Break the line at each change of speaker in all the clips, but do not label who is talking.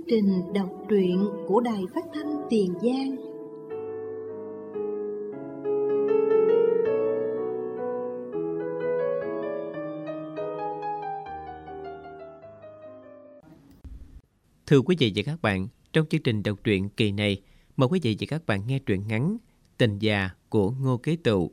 trình đọc truyện của Đài Phát thanh Tiền Giang.
Thưa quý vị và các bạn, trong chương trình đọc truyện kỳ này, mời quý vị và các bạn nghe truyện ngắn Tình Già của Ngô Kế Tựu.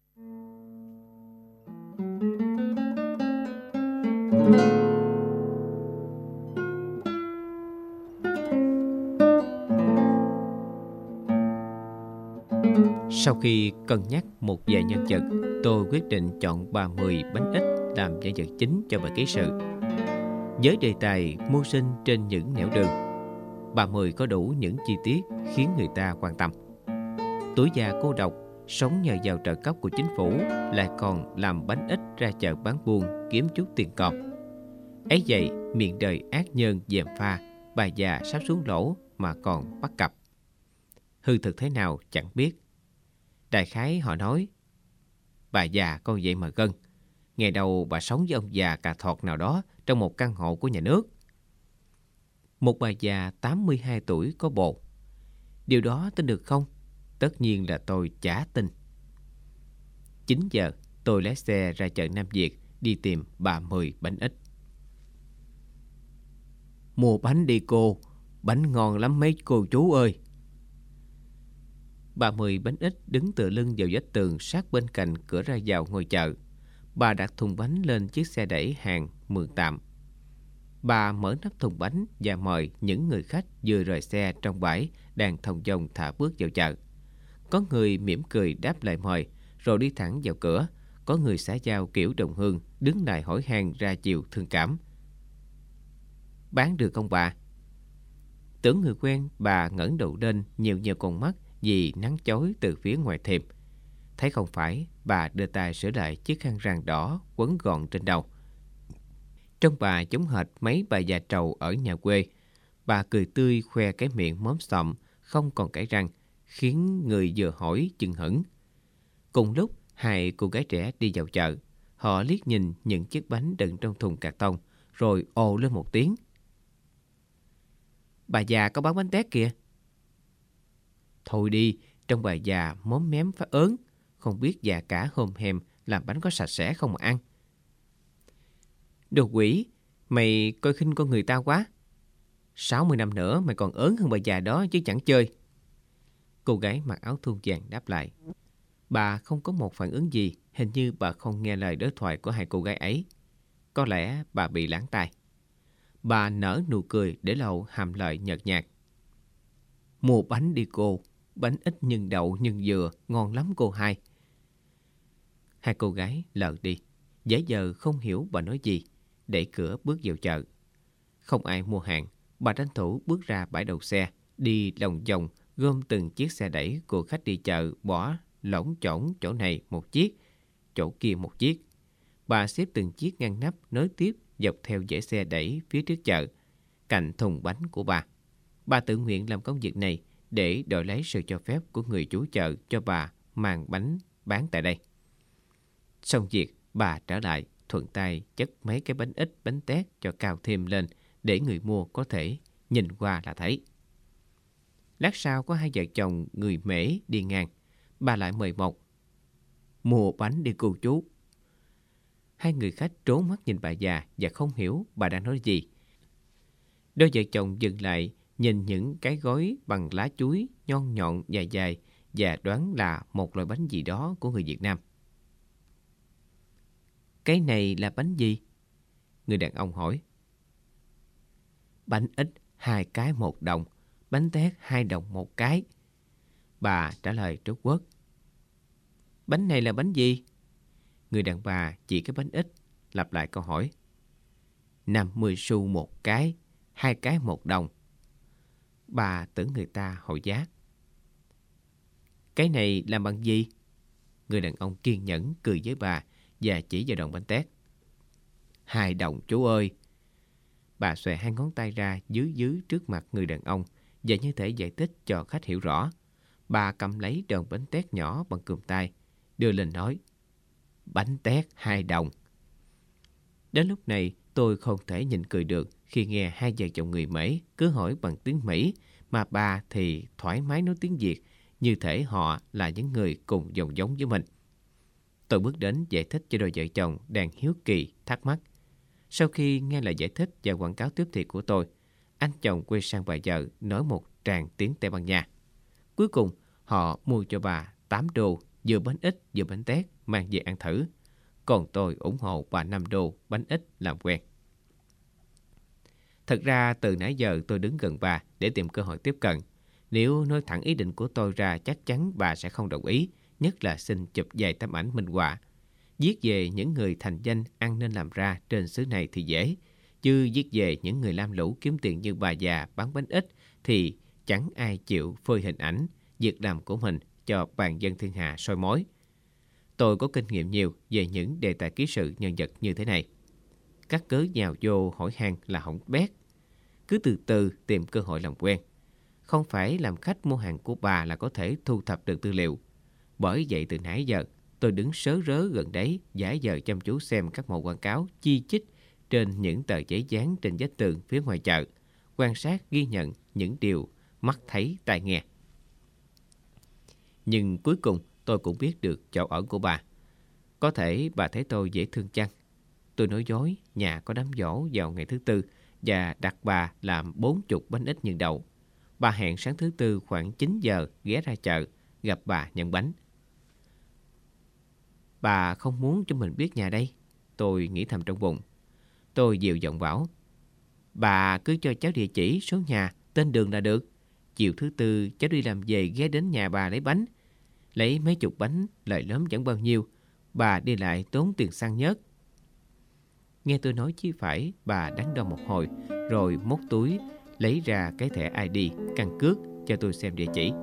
Sau khi cân nhắc một vài nhân vật, tôi quyết định chọn bà Mười Bánh Ít làm nhân vật chính cho bài ký sự. Với đề tài mưu sinh trên những nẻo đường, bà Mười có đủ những chi tiết khiến người ta quan tâm. Tuổi già cô độc, sống nhờ vào trợ cấp của chính phủ, lại còn làm bánh ít ra chợ bán buôn kiếm chút tiền cọp. Ấy vậy, miệng đời ác nhân gièm pha, bà già sắp xuống lỗ mà còn bắt cặp. Hư thực thế nào chẳng biết. Đại khái họ nói, bà già con vậy mà gân. Ngày đầu bà sống với ông già cà thọt nào đó trong một căn hộ của nhà nước. Một bà già 82 tuổi có bồ. Điều đó tin được không? Tất nhiên là tôi chả tin. 9 giờ, tôi lái xe ra chợ Nam Việt đi tìm bà Mười Bánh Ít. Mua bánh đi cô, bánh ngon lắm mấy cô chú ơi. Bà Mười Bánh Ít đứng tựa lưng vào vách tường sát bên cạnh cửa ra vào ngôi chợ. Bà đặt thùng bánh lên chiếc xe đẩy hàng mượn tạm. Bà mở nắp thùng bánh và mời những người khách vừa rời xe trong bãi đang thong dong thả bước vào chợ. Có người mỉm cười đáp lại mời rồi đi thẳng vào cửa. Có người xã giao kiểu đồng hương đứng lại hỏi han ra chiều thương cảm. Bán được không bà? Tưởng người quen, bà ngẩng đầu lên nhiều con mắt vì nắng chói từ phía ngoài thềm. Thấy không phải, bà đưa tay sửa lại chiếc khăn rang đỏ quấn gọn trên đầu. Trông bà giống hệt mấy bà già trầu ở nhà quê. Bà cười tươi khoe cái miệng móm xòm, không còn kẽ răng, khiến người vừa hỏi chừng hững. Cùng lúc, hai cô gái trẻ đi vào chợ. Họ liếc nhìn những chiếc bánh đựng trong thùng cạc tông, rồi ồ lên một tiếng. Bà già có bán bánh tét kìa. Thôi đi, trong bà già móm mém phát ớn, không biết già cả hôm hem làm bánh có sạch sẽ không mà ăn. Đồ quỷ, mày coi khinh con người ta quá. 60 năm nữa mày còn ớn hơn bà già đó chứ chẳng chơi. Cô gái mặc áo thun vàng đáp lại. Bà không có một phản ứng gì, hình như bà không nghe lời đối thoại của hai cô gái ấy. Có lẽ bà bị lãng tai. Bà nở nụ cười để lộ hàm lợi nhợt nhạt. Mua bánh đi cô, bánh ít nhân đậu nhân dừa, ngon lắm cô hai. Hai cô gái lờ đi, giả giờ không hiểu bà nói gì, đẩy cửa bước vào chợ. Không ai mua hàng, bà tranh thủ bước ra bãi đầu xe, đi lòng vòng gom từng chiếc xe đẩy của khách đi chợ bỏ lỏng chỏng chỗ này một chiếc, chỗ kia một chiếc. Bà xếp từng chiếc ngăn nắp nối tiếp dọc theo dãy xe đẩy phía trước chợ, cạnh thùng bánh của bà. Bà tự nguyện làm công việc này để đòi lấy sự cho phép của người chủ chợ cho bà mang bánh bán tại đây. Xong việc, bà trở lại, thuận tay chất mấy cái bánh ít bánh tét cho cao thêm lên để người mua có thể nhìn qua là thấy. Lát sau có hai vợ chồng người Mễ đi ngang. Bà lại mời một. Mua bánh đi cô chú. Hai người khách trố mắt nhìn bà già và không hiểu bà đang nói gì. Đôi vợ chồng dừng lại nhìn những cái gói bằng lá chuối nhon nhọn dài dài và đoán là một loại bánh gì đó của người Việt Nam. Cái này là bánh gì? Người đàn ông hỏi. Bánh ít 2 cái 1 đồng, bánh tét 2 đồng 1 cái. Bà trả lời trốt quớt. Bánh này là bánh gì? Người đàn bà chỉ cái bánh ít, lặp lại câu hỏi. 50 xu 1 cái, 2 cái 1 đồng. Bà tưởng người ta hỏi giá. Cái này làm bằng gì? Người đàn ông kiên nhẫn cười với bà và chỉ vào đòn bánh tét. 2 đồng chú ơi. Bà xòe hai ngón tay ra dưới trước mặt người đàn ông và như thể giải thích cho khách hiểu rõ. Bà cầm lấy đòn bánh tét nhỏ bằng cườm tay, đưa lên nói. Bánh tét 2 đồng. Đến lúc này tôi không thể nhịn cười được khi nghe hai vợ chồng người Mễ cứ hỏi bằng tiếng Mỹ, mà bà thì thoải mái nói tiếng Việt, như thể họ là những người cùng dòng giống với mình. Tôi bước đến giải thích cho đôi vợ chồng đang hiếu kỳ, thắc mắc. Sau khi nghe lời giải thích và quảng cáo tiếp thị của tôi, anh chồng quay sang bà vợ nói một tràng tiếng Tây Ban Nha. Cuối cùng, họ mua cho bà 8 đô, vừa bánh ít vừa bánh tét, mang về ăn thử. Còn tôi ủng hộ bà 5 đô, bánh ít làm quen. Thật ra từ nãy giờ tôi đứng gần bà để tìm cơ hội tiếp cận. Nếu nói thẳng ý định của tôi ra, chắc chắn bà sẽ không đồng ý, nhất là xin chụp vài tấm ảnh minh họa. Viết về những người thành danh ăn nên làm ra trên xứ này thì dễ, chứ viết về những người lam lũ kiếm tiền như bà già bán bánh ít thì chẳng ai chịu phơi hình ảnh, việc làm của mình cho bàn dân thiên hạ soi mói. Tôi có kinh nghiệm nhiều về những đề tài ký sự nhân vật như thế này. Các cớ nhào vô hỏi han là hỏng bét. Cứ từ từ tìm cơ hội làm quen. Không phải làm khách mua hàng của bà là có thể thu thập được tư liệu. Bởi vậy từ nãy giờ tôi đứng sớ rớ gần đấy, giả vờ chăm chú xem các mẫu quảng cáo chi chít trên những tờ giấy dán trên vách tường phía ngoài chợ, quan sát ghi nhận những điều mắt thấy tai nghe. Nhưng cuối cùng tôi cũng biết được chỗ ở của bà. Có thể bà thấy tôi dễ thương chăng? Tôi nói dối nhà có đám giỗ vào ngày thứ Tư và đặt bà làm 40 bánh ít nhân đậu. Bà hẹn sáng thứ Tư khoảng 9 giờ ghé ra chợ, gặp bà nhận bánh. Bà không muốn cho mình biết nhà đây, tôi nghĩ thầm trong bụng. Tôi dịu giọng bảo, bà cứ cho cháu địa chỉ, số nhà, tên đường là được. Chiều thứ Tư cháu đi làm về ghé đến nhà bà lấy bánh. Lấy mấy chục bánh, lợi lớn chẳng bao nhiêu. Bà đi lại tốn tiền xăng nhớt. Nghe tôi nói chí phải, bà đắn đo một hồi, rồi móc túi, lấy ra cái thẻ ID, căn cước cho tôi xem địa chỉ.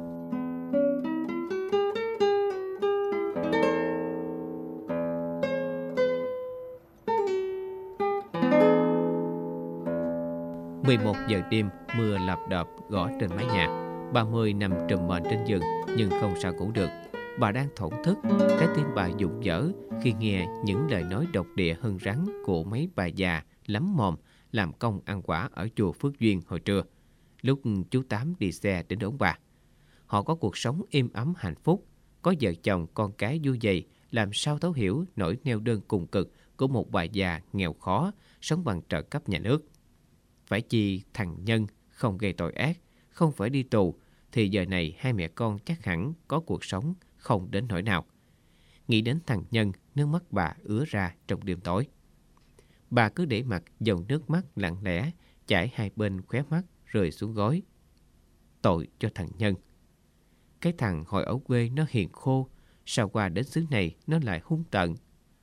Mười 11 giờ đêm, mưa lặp đập gõ trên mái nhà. Bà Mười nằm trùm mền trên giường, nhưng không sao ngủ được. Bà đang thổn thức, trái tim bà rụng rỡ khi nghe những lời nói độc địa hơn rắn của mấy bà già lắm mồm làm công ăn quả ở chùa Phước Duyên hồi trưa, lúc chú Tám đi xe đến đón bà. Họ có cuộc sống êm ấm hạnh phúc, có vợ chồng con cái vui vầy, làm sao thấu hiểu nỗi neo đơn cùng cực của một bà già nghèo khó sống bằng trợ cấp nhà nước. Phải chi thằng Nhân không gây tội ác, không phải đi tù, thì giờ này hai mẹ con chắc hẳn có cuộc sống không đến nỗi nào. Nghĩ đến thằng Nhân, nước mắt bà ứa ra trong đêm tối. Bà cứ để mặc dòng nước mắt lặng lẽ chảy hai bên khóe mắt rơi xuống gối. Tội cho thằng Nhân. Cái thằng hồi ở quê nó hiền khô, sao qua đến xứ này nó lại hung tợn.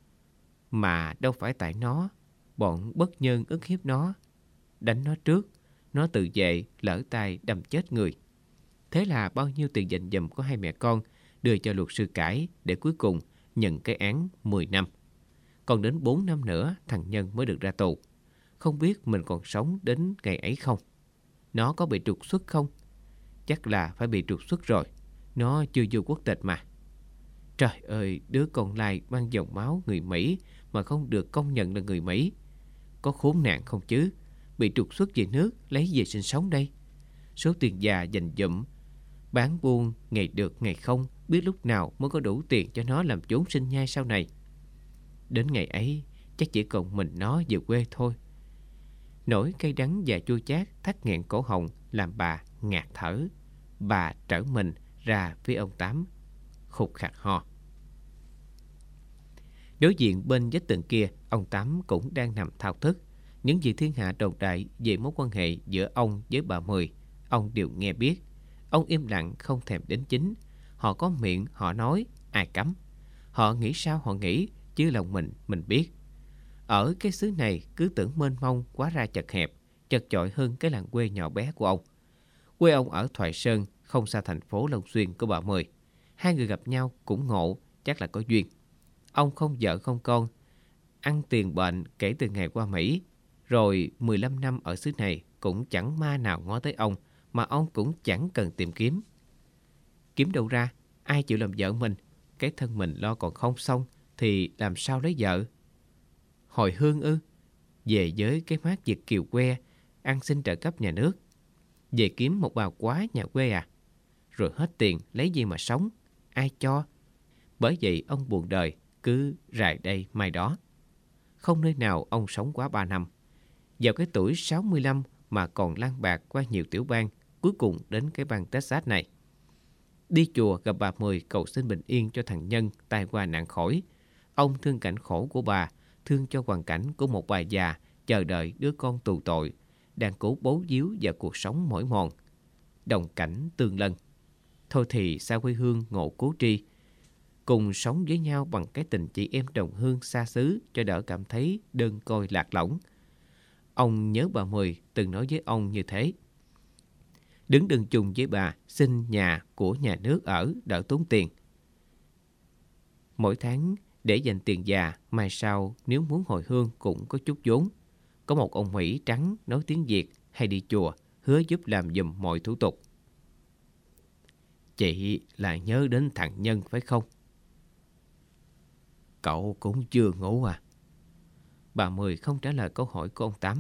Mà đâu phải tại nó, bọn bất nhân ức hiếp nó, đánh nó trước, nó tự vệ lỡ tay đâm chết người. Thế là bao nhiêu tiền dành dụm của hai mẹ con đưa cho luật sư cãi để cuối cùng nhận cái án 10 năm. Còn đến 4 năm nữa thằng Nhân mới được ra tù. Không biết mình còn sống đến ngày ấy không? Nó có bị trục xuất không? Chắc là phải bị trục xuất rồi. Nó chưa vô quốc tịch mà. Trời ơi, đứa con lai mang dòng máu người Mỹ mà không được công nhận là người Mỹ. Có khốn nạn không chứ? Bị trục xuất về nước, lấy về sinh sống đây. Số tiền già dành dụm, bán buôn ngày được ngày không, biết lúc nào mới có đủ tiền cho nó làm chốn sinh nhai sau này. Đến ngày ấy, chắc chỉ còn mình nó về quê thôi. Nỗi cay đắng và chua chát thắt nghẹn cổ họng làm bà ngạt thở. Bà trở mình ra phía ông Tám, khục khạc ho. Đối diện bên vách tường kia, ông Tám cũng đang nằm thao thức. Những gì thiên hạ đồn đại về mối quan hệ giữa ông với bà Mười, ông đều nghe biết. Ông im lặng không thèm đến chính. Họ có miệng họ nói, ai cấm. Họ nghĩ sao họ nghĩ, chứ lòng mình biết. Ở cái xứ này cứ tưởng mênh mông, quá ra chật hẹp, chật chội hơn cái làng quê nhỏ bé của ông. Quê ông ở Thoại Sơn, không xa thành phố Long Xuyên của bà Mười. Hai người gặp nhau cũng ngộ, chắc là có duyên. Ông không vợ không con, ăn tiền bệnh kể từ ngày qua Mỹ. Rồi 15 năm ở xứ này cũng chẳng ma nào ngó tới ông, mà ông cũng chẳng cần tìm kiếm. Kiếm đâu ra, ai chịu làm vợ mình? Cái thân mình lo còn không xong thì làm sao lấy vợ? Hồi hương ư? Về với cái mát Việt kiều que, ăn xin trợ cấp nhà nước. Về kiếm một bà quá nhà quê à? Rồi hết tiền lấy gì mà sống? Ai cho? Bởi vậy ông buồn đời, cứ rày đây mai đó. Không nơi nào ông sống quá 3 năm. Vào cái tuổi 65 mà còn lang bạc qua nhiều tiểu bang, cuối cùng đến cái bang Texas này. Đi chùa gặp bà Mười cầu xin bình yên cho thằng Nhân tai qua nạn khỏi. Ông thương cảnh khổ của bà, thương cho hoàn cảnh của một bà già chờ đợi đứa con tù tội, đang cố bấu víu vào cuộc sống mỏi mòn. Đồng cảnh tương lân. Thôi thì xa quê hương ngộ cố tri, cùng sống với nhau bằng cái tình chị em đồng hương xa xứ cho đỡ cảm thấy đơn côi lạc lõng. Ông nhớ bà Mười từng nói với ông như thế. Đứng đừng chung với bà, xin nhà của nhà nước ở đỡ tốn tiền. Mỗi tháng để dành tiền già, mai sau nếu muốn hồi hương cũng có chút vốn. Có một ông Mỹ trắng nói tiếng Việt hay đi chùa, hứa giúp làm giùm mọi thủ tục. Chị là nhớ đến thằng Nhân phải không? Cậu cũng chưa ngủ à? Bà Mười không trả lời câu hỏi của ông Tám.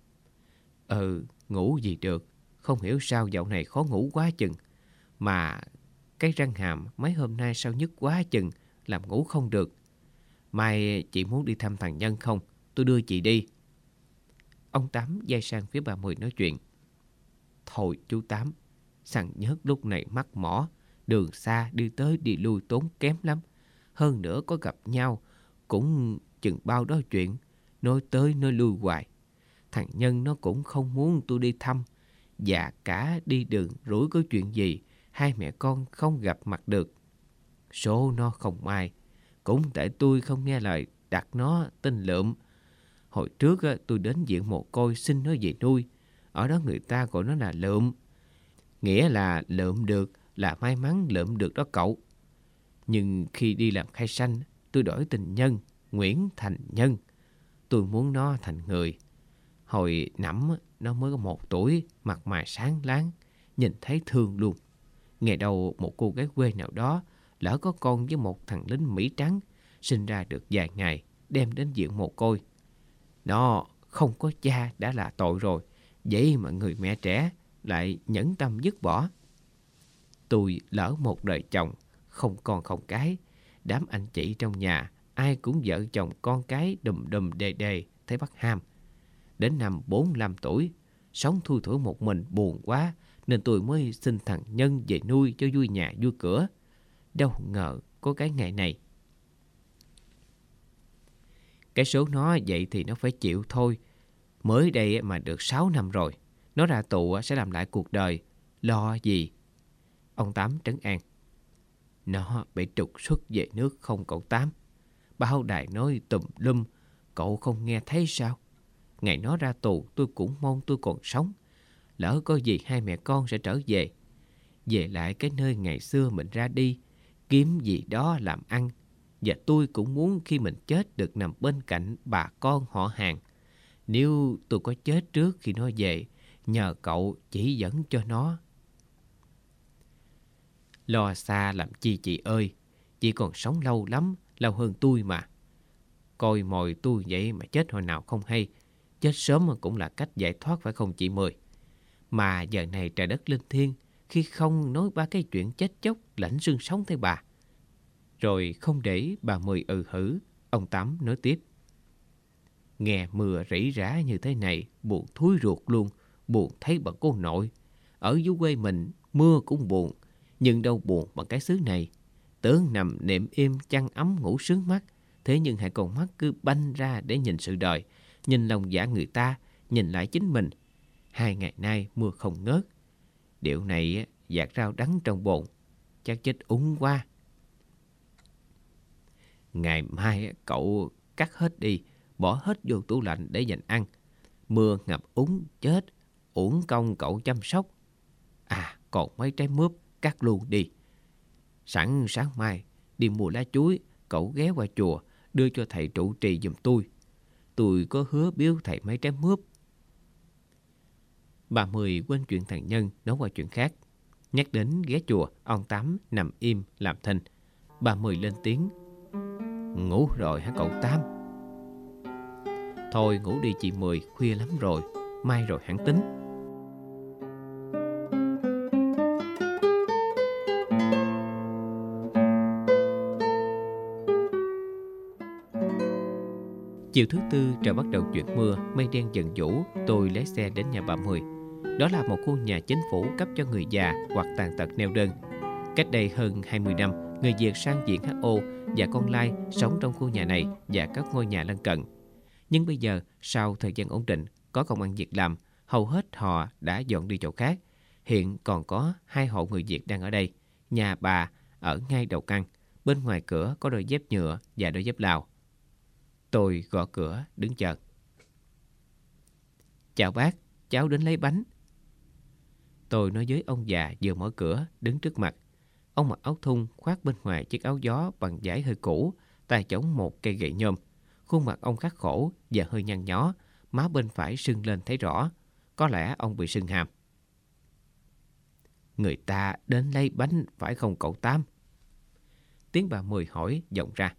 Ngủ gì được. Không hiểu sao dạo này khó ngủ quá chừng. Mà cái răng hàm mấy hôm nay sao nhức quá chừng, làm ngủ không được. Mai chị muốn đi thăm thằng Nhân không? Tôi đưa chị đi. Ông Tám quay sang phía bà Mười nói chuyện. Thôi chú Tám, thằng Nhớt lúc này mắc mỏ, đường xa đi tới đi lui tốn kém lắm. Hơn nữa có gặp nhau cũng chừng bao đó chuyện, nói tới nói lui hoài. Thằng Nhân nó cũng không muốn tôi đi thăm. Và cả đi đường rủi có chuyện gì, hai mẹ con không gặp mặt được. Số nó không may. Cũng tại tôi không nghe lời đặt nó tên Lượm. Hồi trước tôi đến viện mồ côi xin nó về nuôi. Ở đó người ta gọi nó là Lượm. Nghĩa là lượm được, là may mắn lượm được đó cậu. Nhưng khi đi làm khai sanh, tôi đổi tình Nhân, Nguyễn thành Nhân. Tôi muốn nó thành người. Hồi nằm nó mới có 1 tuổi, mặt mày sáng láng, nhìn thấy thương luôn. Ngày đầu một cô gái quê nào đó lỡ có con với một thằng lính Mỹ trắng, sinh ra được vài ngày, đem đến viện mồ côi. Nó không có cha đã là tội rồi, vậy mà người mẹ trẻ lại nhẫn tâm dứt bỏ. Tôi lỡ một đời chồng, không con không cái. Đám anh chị trong nhà, ai cũng vợ chồng con cái đùm đùm đề đề, thấy bắt ham. Đến năm 45 tuổi, sống thui thủi một mình buồn quá, nên tôi mới xin thằng Nhân về nuôi cho vui nhà vui cửa. Đâu ngờ có cái ngày này. Cái số nó vậy thì nó phải chịu thôi. Mới đây mà được 6 năm rồi. Nó ra tù sẽ làm lại cuộc đời. Lo gì? Ông Tám trấn an. Nó bị trục xuất về nước không cậu Tám? Báo đài nói tùm lum, cậu không nghe thấy sao? Ngày nó ra tù tôi cũng mong tôi còn sống. Lỡ có gì hai mẹ con sẽ trở về. Về lại cái nơi ngày xưa mình ra đi, kiếm gì đó làm ăn. Và tôi cũng muốn khi mình chết được nằm bên cạnh bà con họ hàng. Nếu tôi có chết trước khi nó về, nhờ cậu chỉ dẫn cho nó. Lo xa làm chi chị ơi, chị còn sống lâu lắm, lâu hơn tôi mà. Coi mồi tôi vậy mà chết hồi nào không hay. Chết sớm cũng là cách giải thoát phải không chị Mười? Mà giờ này trời đất linh thiêng, khi không nói ba cái chuyện chết chóc lãnh xương sống thế bà. Rồi không để bà Mười hử, ông Tám nói tiếp. Nghe mưa rỉ rả như thế này, buồn thúi ruột luôn, buồn thấy bà cô nội. Ở dưới quê mình, mưa cũng buồn, nhưng đâu buồn bằng cái xứ này. Tưởng nằm nệm im chăn ấm ngủ sướng mắt, thế nhưng hai con mắt cứ banh ra để nhìn sự đời, nhìn lòng dạ người ta, nhìn lại chính mình. 2 ngày nay mưa không ngớt. Điệu này dạt rau đắng trong bồn, chắc chết úng quá. Ngày mai cậu cắt hết đi, bỏ hết vô tủ lạnh để dành ăn. Mưa ngập úng chết, uổng công cậu chăm sóc. À, còn mấy trái mướp cắt luôn đi. Sẵn sáng mai đi mua lá chuối, cậu ghé qua chùa đưa cho thầy trụ trì giùm tôi. Tôi có hứa biếu thầy mấy trái mướp. Bà Mười quên chuyện thằng Nhân, nói qua chuyện khác. Nhắc đến ghé chùa, ông Tám nằm im làm thinh. Bà Mười lên tiếng. Ngủ rồi hả cậu Tám? Thôi ngủ đi chị Mười, khuya lắm rồi. mai rồi hẳn tính. Chiều thứ Tư trời bắt đầu chuyển mưa, mây đen dần vũ. Tôi lái xe đến nhà bà Mười. Đó là một khu nhà chính phủ cấp cho người già hoặc tàn tật neo đơn. Cách đây hơn 20 năm, người Việt sang diện HO và con lai sống trong khu nhà này và các ngôi nhà lân cận. Nhưng bây giờ, sau thời gian ổn định, có công ăn việc làm, hầu hết họ đã dọn đi chỗ khác. Hiện còn có 2 hộ người Việt đang ở đây. Nhà bà ở ngay đầu căn, bên ngoài cửa có đôi dép nhựa và đôi dép Lào. Tôi gõ cửa, đứng chờ. Chào bác, cháu đến lấy bánh. Tôi nói với ông già vừa mở cửa, đứng trước mặt. Ông mặc áo thun, khoác bên ngoài chiếc áo gió bằng vải hơi cũ, tay chống một cây gậy nhôm. Khuôn mặt ông khắc khổ và hơi nhăn nhó, má bên phải sưng lên thấy rõ. Có lẽ ông bị sưng hàm. Người ta đến lấy bánh phải không cậu Tám? Tiếng bà Mười hỏi vọng ra.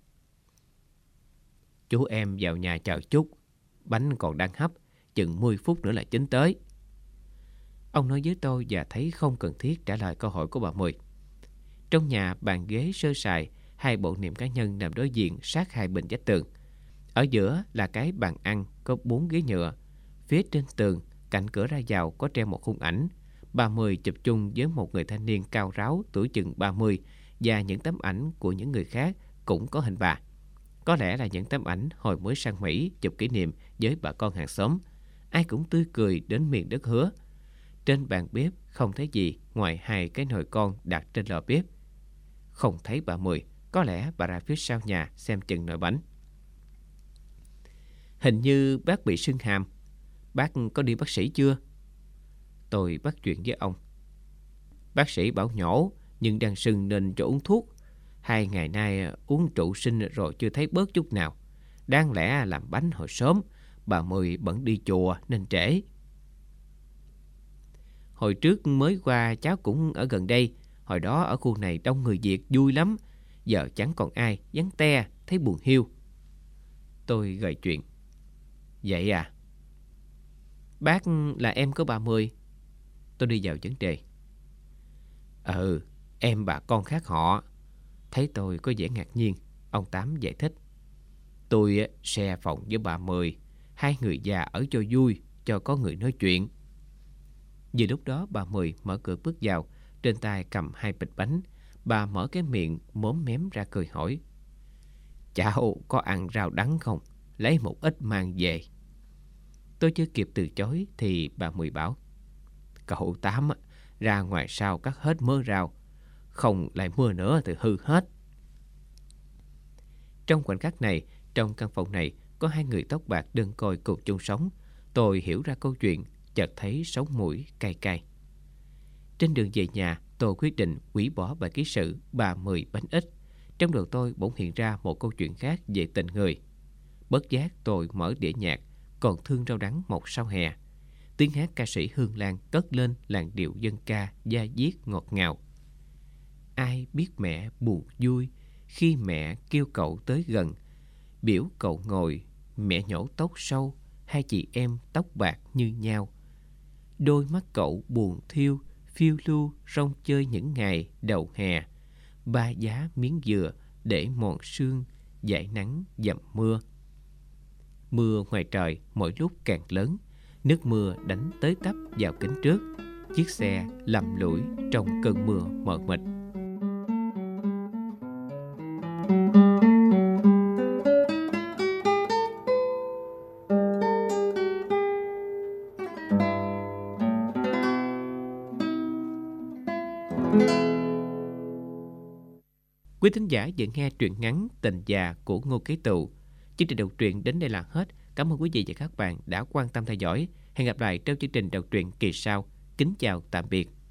Chú em vào nhà chờ chút, bánh còn đang hấp, chừng 10 phút nữa là chín tới. Ông nói với tôi và thấy không cần thiết trả lời câu hỏi của bà Mười. Trong nhà bàn ghế sơ sài, 2 bộ niệm cá nhân nằm đối diện sát hai bên vách tường. Ở giữa là cái bàn ăn có 4 ghế nhựa. Phía trên tường, cạnh cửa ra vào có treo một khung ảnh. Bà Mười chụp chung với một người thanh niên cao ráo tuổi chừng 30 và những tấm ảnh của những người khác cũng có hình bà. Có lẽ là những tấm ảnh hồi mới sang Mỹ chụp kỷ niệm với bà con hàng xóm. Ai cũng tươi cười đến miền đất hứa. Trên bàn bếp không thấy gì ngoài 2 cái nồi con đặt trên lò bếp. Không thấy bà Mười, có lẽ bà ra phía sau nhà xem chừng nồi bánh. Hình như bác bị sưng hàm. Bác có đi bác sĩ chưa? Tôi bắt chuyện với ông. Bác sĩ bảo nhổ, nhưng đang sưng nên cho uống thuốc. 2 ngày nay uống trụ sinh rồi chưa thấy bớt chút nào. Đáng lẽ làm bánh hồi sớm, bà Mười bận đi chùa nên trễ. Hồi trước mới qua cháu cũng ở gần đây. Hồi đó ở khu này đông người Việt vui lắm. Giờ chẳng còn ai, vắng te, thấy buồn hiu. Tôi gợi chuyện. Vậy à? Bác là em của bà Mười. Tôi đi vào vấn đề. Em bà con khác họ. Thấy tôi có vẻ ngạc nhiên, ông Tám giải thích. Tôi share phòng với bà Mười. 2 người già ở cho vui, cho có người nói chuyện. Vừa lúc đó bà Mười mở cửa bước vào, trên tay cầm 2 bịch bánh. Bà mở cái miệng móm mém ra cười hỏi. Cháu có ăn rau đắng không? Lấy một ít mang về. Tôi chưa kịp từ chối thì bà Mười bảo. Cậu Tám ra ngoài sau cắt hết mớ rau, không lại mưa nữa thì hư hết. Trong khoảnh khắc này, trong căn phòng này có 2 người tóc bạc đơn côi cùng chung sống. Tôi hiểu ra câu chuyện, chợt thấy sống mũi cay cay. Trên đường về nhà, tôi quyết định hủy bỏ bài ký sự bà Mười bánh ít. Trong đầu tôi bỗng hiện ra một câu chuyện khác về tình người. Bất giác tôi mở đĩa nhạc Còn thương rau đắng một sau hè. Tiếng hát ca sĩ Hương Lan cất lên làn điệu dân ca da diết ngọt ngào. Ai biết mẹ buồn vui khi mẹ kêu cậu tới gần, biểu cậu ngồi, mẹ nhổ tóc sâu, 2 chị em tóc bạc như nhau. Đôi mắt cậu buồn thiêu, phiêu lưu rong chơi những ngày đầu hè. Ba giá miếng dừa để mòn sương, dải nắng dầm mưa. Mưa ngoài trời mỗi lúc càng lớn, nước mưa đánh tới tấp vào kính trước. Chiếc xe lầm lũi trong cơn mưa mờ mịt. Quý thính giả vừa nghe truyện ngắn Tình già của Ngô Kế Tụ. Chương trình đọc truyện đến đây là hết. Cảm ơn quý vị và các bạn đã quan tâm theo dõi. Hẹn gặp lại trong chương trình đọc truyện kỳ sau. Kính chào tạm biệt.